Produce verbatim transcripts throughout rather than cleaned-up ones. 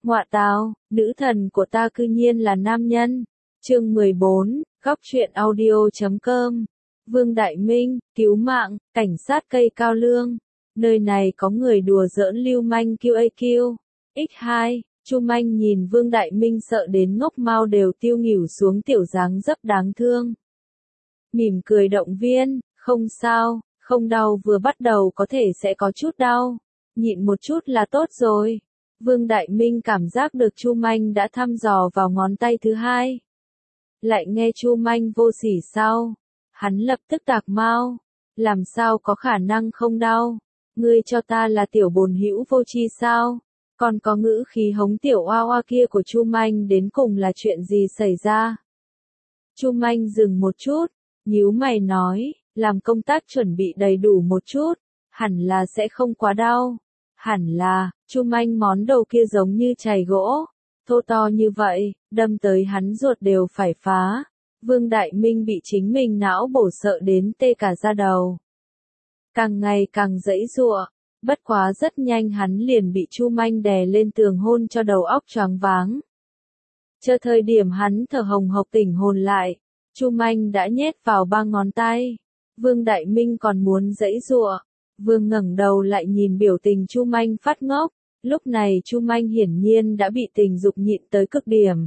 Ngoạ tào, nữ thần của ta cư nhiên là nam nhân. Chương mười bốn, góc truyện audio chấm com. Vương Đại Minh, cứu mạng, cảnh sát cây cao lương. Nơi này có người đùa giỡn lưu manh quy a quy. nhân hai, Chu Manh nhìn Vương Đại Minh sợ đến ngốc mau đều tiêu nghỉu xuống tiểu dáng dấp đáng thương. Mỉm cười động viên, không sao, không đau vừa bắt đầu có thể sẽ có chút đau. Nhịn một chút là tốt rồi. Vương Đại Minh cảm giác được Chu Manh đã thăm dò vào ngón tay thứ hai. Lại nghe Chu Manh vô sỉ sao? Hắn lập tức tạc mau. Làm sao có khả năng không đau? Ngươi cho ta là tiểu bồn hữu vô tri sao? Còn có ngữ khí hống tiểu oa oa kia của Chu Manh đến cùng là chuyện gì xảy ra? Chu Manh dừng một chút, nhíu mày nói, làm công tác chuẩn bị đầy đủ một chút, hẳn là sẽ không quá đau. Hẳn là, Chu Manh món đầu kia giống như chày gỗ, thô to như vậy, đâm tới hắn ruột đều phải phá. Vương Đại Minh bị chính mình não bổ sợ đến tê cả da đầu. Càng ngày càng giãy giụa, bất quá rất nhanh hắn liền bị Chu Manh đè lên tường hôn cho đầu óc choáng váng. Chờ thời điểm hắn thở hồng hộc tỉnh hồn lại, Chu Manh đã nhét vào ba ngón tay. Vương Đại Minh còn muốn giãy giụa. Vương ngẩng đầu lại nhìn biểu tình Chu Manh phát ngốc, lúc này Chu Manh hiển nhiên đã bị tình dục nhịn tới cực điểm.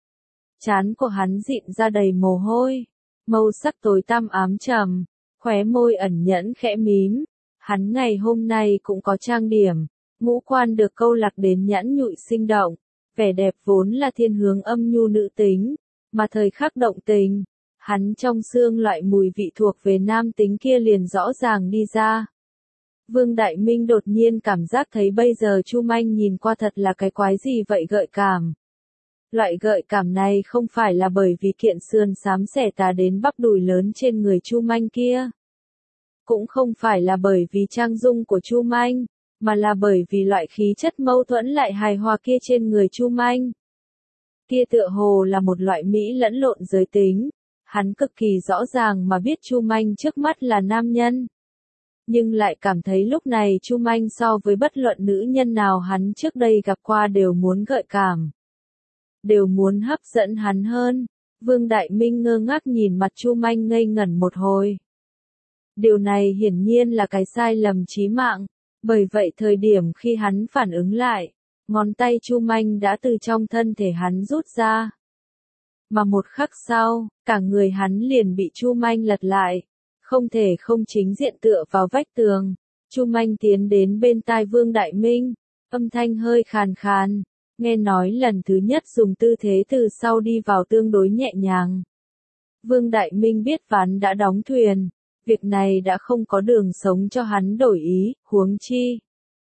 Trán của hắn dịn ra đầy mồ hôi, màu sắc tối tăm ám trầm, khóe môi ẩn nhẫn khẽ mím. Hắn ngày hôm nay cũng có trang điểm, ngũ quan được câu lạc đến nhẵn nhụi sinh động, vẻ đẹp vốn là thiên hướng âm nhu nữ tính, mà thời khắc động tình, hắn trong xương loại mùi vị thuộc về nam tính kia liền rõ ràng đi ra. Vương Đại Minh đột nhiên cảm giác thấy bây giờ Chu Manh nhìn qua thật là cái quái gì vậy gợi cảm. Loại gợi cảm này không phải là bởi vì kiện sườn xám xẻ tà đến bắp đùi lớn trên người Chu Manh kia. Cũng không phải là bởi vì trang dung của Chu Manh, mà là bởi vì loại khí chất mâu thuẫn lại hài hòa kia trên người Chu Manh. Kia tựa hồ là một loại mỹ lẫn lộn giới tính. Hắn cực kỳ rõ ràng mà biết Chu Manh trước mắt là nam nhân. Nhưng lại cảm thấy lúc này Chu Manh so với bất luận nữ nhân nào hắn trước đây gặp qua đều muốn gợi cảm. Đều muốn hấp dẫn hắn hơn. Vương Đại Minh ngơ ngác nhìn mặt Chu Manh ngây ngẩn một hồi. Điều này hiển nhiên là cái sai lầm chí mạng. Bởi vậy thời điểm khi hắn phản ứng lại, ngón tay Chu Manh đã từ trong thân thể hắn rút ra. Mà một khắc sau, cả người hắn liền bị Chu Manh lật lại. Không thể không chính diện tựa vào vách tường. Chu Manh tiến đến bên tai Vương Đại Minh, âm thanh hơi khàn khàn, nghe nói lần thứ nhất dùng tư thế từ sau đi vào tương đối nhẹ nhàng. Vương Đại Minh biết ván đã đóng thuyền, việc này đã không có đường sống cho hắn đổi ý, huống chi.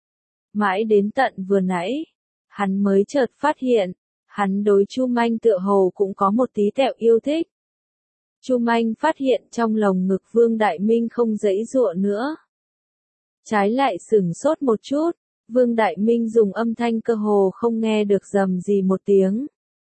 Mãi đến tận vừa nãy, hắn mới chợt phát hiện, hắn đối Chu Manh tựa hồ cũng có một tí tẹo yêu thích. Chu Manh phát hiện trong lồng ngực Vương Đại Minh không giãy giụa nữa. Trái lại sửng sốt một chút, Vương Đại Minh dùng âm thanh cơ hồ không nghe được rầm gì một tiếng.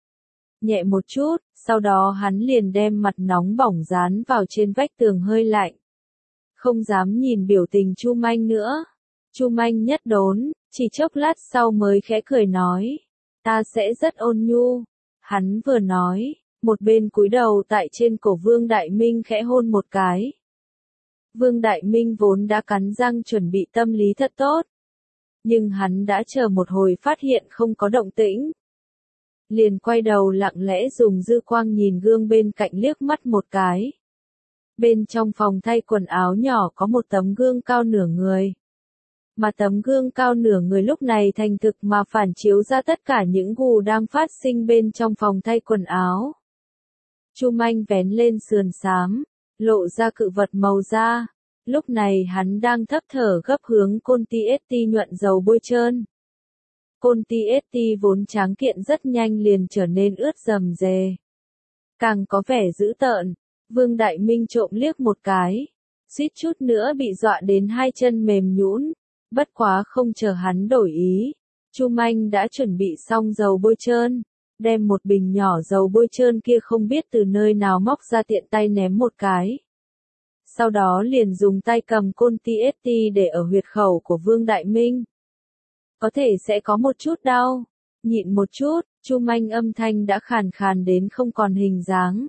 Nhẹ một chút, sau đó hắn liền đem mặt nóng bỏng dán vào trên vách tường hơi lạnh. Không dám nhìn biểu tình Chu Manh nữa. Chu Manh nhất đốn, chỉ chốc lát sau mới khẽ cười nói, ta sẽ rất ôn nhu. Hắn vừa nói, một bên cúi đầu tại trên cổ Vương Đại Minh khẽ hôn một cái. Vương Đại Minh vốn đã cắn răng chuẩn bị tâm lý thật tốt. Nhưng hắn đã chờ một hồi phát hiện không có động tĩnh. Liền quay đầu lặng lẽ dùng dư quang nhìn gương bên cạnh liếc mắt một cái. Bên trong phòng thay quần áo nhỏ có một tấm gương cao nửa người. Mà tấm gương cao nửa người lúc này thành thực mà phản chiếu ra tất cả những gù đang phát sinh bên trong phòng thay quần áo. Chu Manh vén lên sườn xám, lộ ra cự vật màu da. Lúc này hắn đang thấp thở gấp hướng Côn Ti ét tê nhuận dầu bôi trơn. Côn Ti ét tê vốn tráng kiện rất nhanh liền trở nên ướt rầm rề. Càng có vẻ dữ tợn, Vương Đại Minh trộm liếc một cái, suýt chút nữa bị dọa đến hai chân mềm nhũn. Bất quá không chờ hắn đổi ý, Chu Manh đã chuẩn bị xong dầu bôi trơn, đem một bình nhỏ dầu bôi trơn kia không biết từ nơi nào móc ra tiện tay ném một cái. Sau đó liền dùng tay cầm Côn Ti ét tê để ở huyệt khẩu của Vương Đại Minh. Có thể sẽ có một chút đau, Nhịn một chút, Chu Manh âm thanh đã khàn khàn đến không còn hình dáng.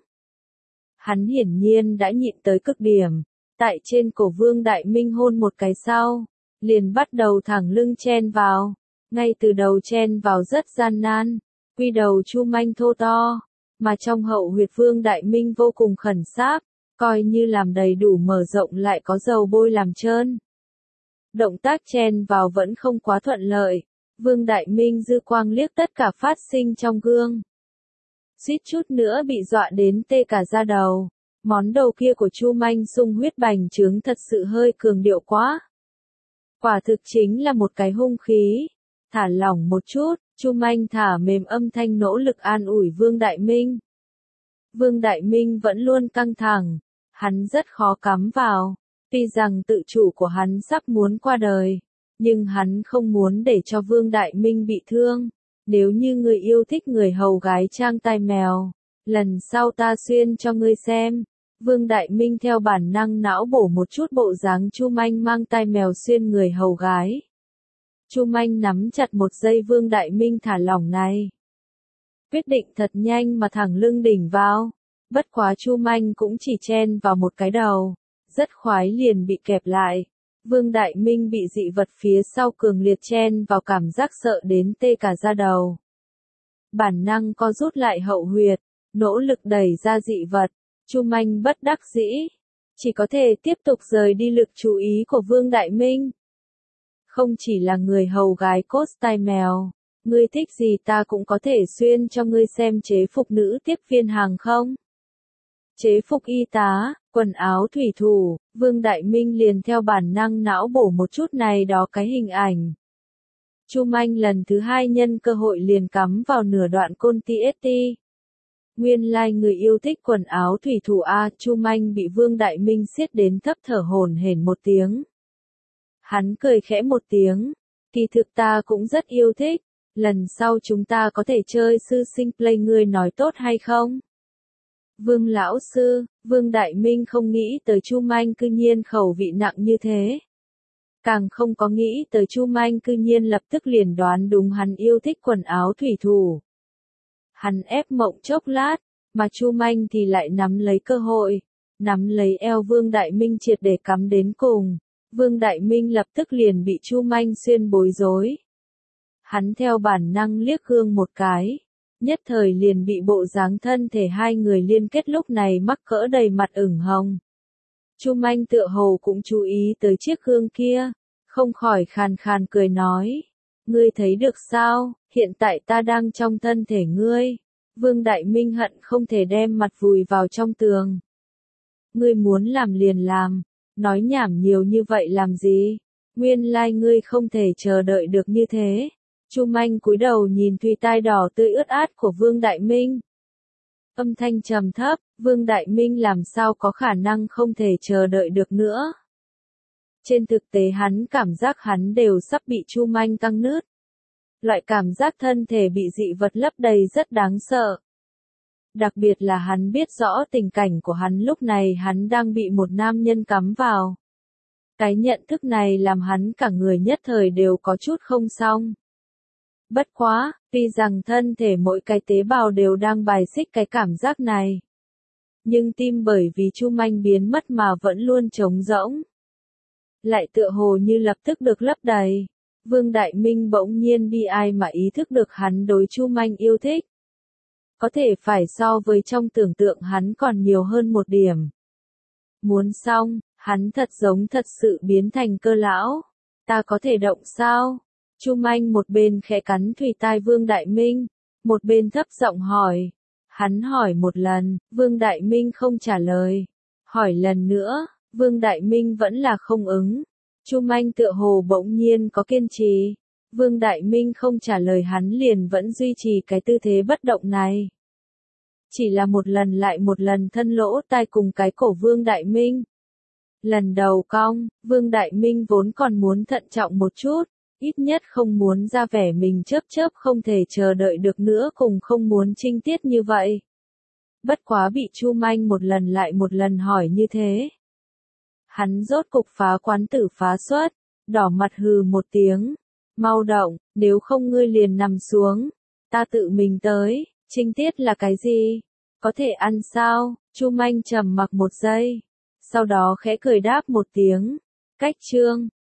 Hắn hiển nhiên đã nhịn tới cực điểm, tại trên cổ Vương Đại Minh hôn một cái sau, liền bắt đầu thẳng lưng chen vào, ngay từ đầu chen vào rất gian nan, quy đầu Chu Manh thô to, mà trong hậu huyệt Vương Đại Minh vô cùng khẩn sáp, coi như làm đầy đủ mở rộng lại có dầu bôi làm trơn. Động tác chen vào vẫn không quá thuận lợi, Vương Đại Minh dư quang liếc tất cả phát sinh trong gương. Suýt chút nữa bị dọa đến tê cả da đầu, món đầu kia của Chu Manh sung huyết bành trướng thật sự hơi cường điệu quá. Quả thực chính là một cái hung khí. Thả lỏng một chút, Chu Manh thả mềm âm thanh nỗ lực an ủi Vương Đại Minh. Vương Đại Minh vẫn luôn căng thẳng, hắn rất khó cắm vào, tuy rằng tự chủ của hắn sắp muốn qua đời, nhưng hắn không muốn để cho Vương Đại Minh bị thương. Nếu như người yêu thích người hầu gái trang tai mèo, lần sau ta xuyên cho ngươi xem. Vương Đại Minh theo bản năng não bổ một chút bộ dáng Chu Manh mang tai mèo xuyên người hầu gái. Chu Manh nắm chặt một giây Vương Đại Minh thả lỏng này. Quyết định thật nhanh mà thẳng lưng đỉnh vào. Bất quá Chu Manh cũng chỉ chen vào một cái đầu, rất khoái liền bị kẹp lại. Vương Đại Minh bị dị vật phía sau cường liệt chen vào cảm giác sợ đến tê cả da đầu. Bản năng co rút lại hậu huyệt, nỗ lực đẩy ra dị vật. Chu Manh bất đắc dĩ, chỉ có thể tiếp tục rời đi lực chú ý của Vương Đại Minh. Không chỉ là người hầu gái cốt tai mèo, ngươi thích gì ta cũng có thể xuyên cho ngươi xem chế phục nữ tiếp viên hàng không. Chế phục y tá, quần áo thủy thủ, Vương Đại Minh liền theo bản năng não bổ một chút này đó cái hình ảnh. Chu Manh lần thứ hai nhân cơ hội liền cắm vào nửa đoạn côn ti ét ti. Nguyên lai like người yêu thích quần áo thủy thủ A, Chu Manh bị Vương Đại Minh siết đến thấp thở hổn hển một tiếng. Hắn cười khẽ một tiếng, kỳ thực ta cũng rất yêu thích, lần sau chúng ta có thể chơi sư sinh play ngươi nói tốt hay không? Vương lão sư, Vương Đại Minh không nghĩ tới Chu Manh cư nhiên khẩu vị nặng như thế. Càng không có nghĩ tới Chu Manh cư nhiên lập tức liền đoán đúng hắn yêu thích quần áo thủy thủ. Hắn ép mộng chốc lát, mà Chu Manh thì lại nắm lấy cơ hội, nắm lấy eo Vương Đại Minh triệt để cắm đến cùng. Vương Đại Minh lập tức liền bị Chu Manh xuyên bối rối. Hắn theo bản năng liếc gương một cái, nhất thời liền bị bộ dáng thân thể hai người liên kết lúc này mắc cỡ đầy mặt ửng hồng. Chu Manh tựa hồ cũng chú ý tới chiếc gương kia, không khỏi khàn khàn cười nói. Ngươi thấy được sao, hiện tại ta đang trong thân thể ngươi. Vương Đại Minh hận không thể đem mặt vùi vào trong tường. Ngươi muốn làm liền làm, nói nhảm nhiều như vậy làm gì? Nguyên lai like ngươi không thể chờ đợi được như thế. Chu Manh cúi đầu nhìn thùy tai đỏ tươi ướt át của Vương Đại Minh. Âm thanh trầm thấp, Vương Đại Minh làm sao có khả năng không thể chờ đợi được nữa. Trên thực tế hắn cảm giác hắn đều sắp bị Chu Manh căng nứt. Loại cảm giác thân thể bị dị vật lấp đầy rất đáng sợ. Đặc biệt là hắn biết rõ tình cảnh của hắn lúc này hắn đang bị một nam nhân cắm vào. Cái nhận thức này làm hắn cả người nhất thời đều có chút không xong. Bất quá, tuy rằng thân thể mỗi cái tế bào đều đang bài xích cái cảm giác này. Nhưng tim bởi vì Chu Manh biến mất mà vẫn luôn trống rỗng. Lại tựa hồ như lập tức được lấp đầy. Vương Đại Minh bỗng nhiên bi ai mà ý thức được hắn đối Chu Manh yêu thích. Có thể phải so với trong tưởng tượng hắn còn nhiều hơn một điểm. Muốn xong, hắn thật giống thật sự biến thành cơ lão. Ta có thể động sao? Chu Manh một bên khẽ cắn thùy tai Vương Đại Minh, một bên thấp giọng hỏi. Hắn hỏi một lần, Vương Đại Minh không trả lời. Hỏi lần nữa, Vương Đại Minh vẫn là không ứng. Chu Manh tựa hồ bỗng nhiên có kiên trì. Vương Đại Minh không trả lời hắn liền vẫn duy trì cái tư thế bất động này. Chỉ là một lần lại một lần thân lỗ tai cùng cái cổ Vương Đại Minh. Lần đầu cong, Vương Đại Minh vốn còn muốn thận trọng một chút, ít nhất không muốn ra vẻ mình chớp chớp không thể chờ đợi được nữa cùng không muốn trinh tiết như vậy. Bất quá bị Chu Manh một lần lại một lần hỏi như thế. Hắn rốt cục phá quán tử phá xuất, đỏ mặt hừ một tiếng. Mau động, nếu không ngươi liền nằm xuống. ta tự mình tới, trinh tiết là cái gì? Có thể ăn sao? Chu Manh trầm mặc một giây, sau đó khẽ cười đáp một tiếng. Cách chương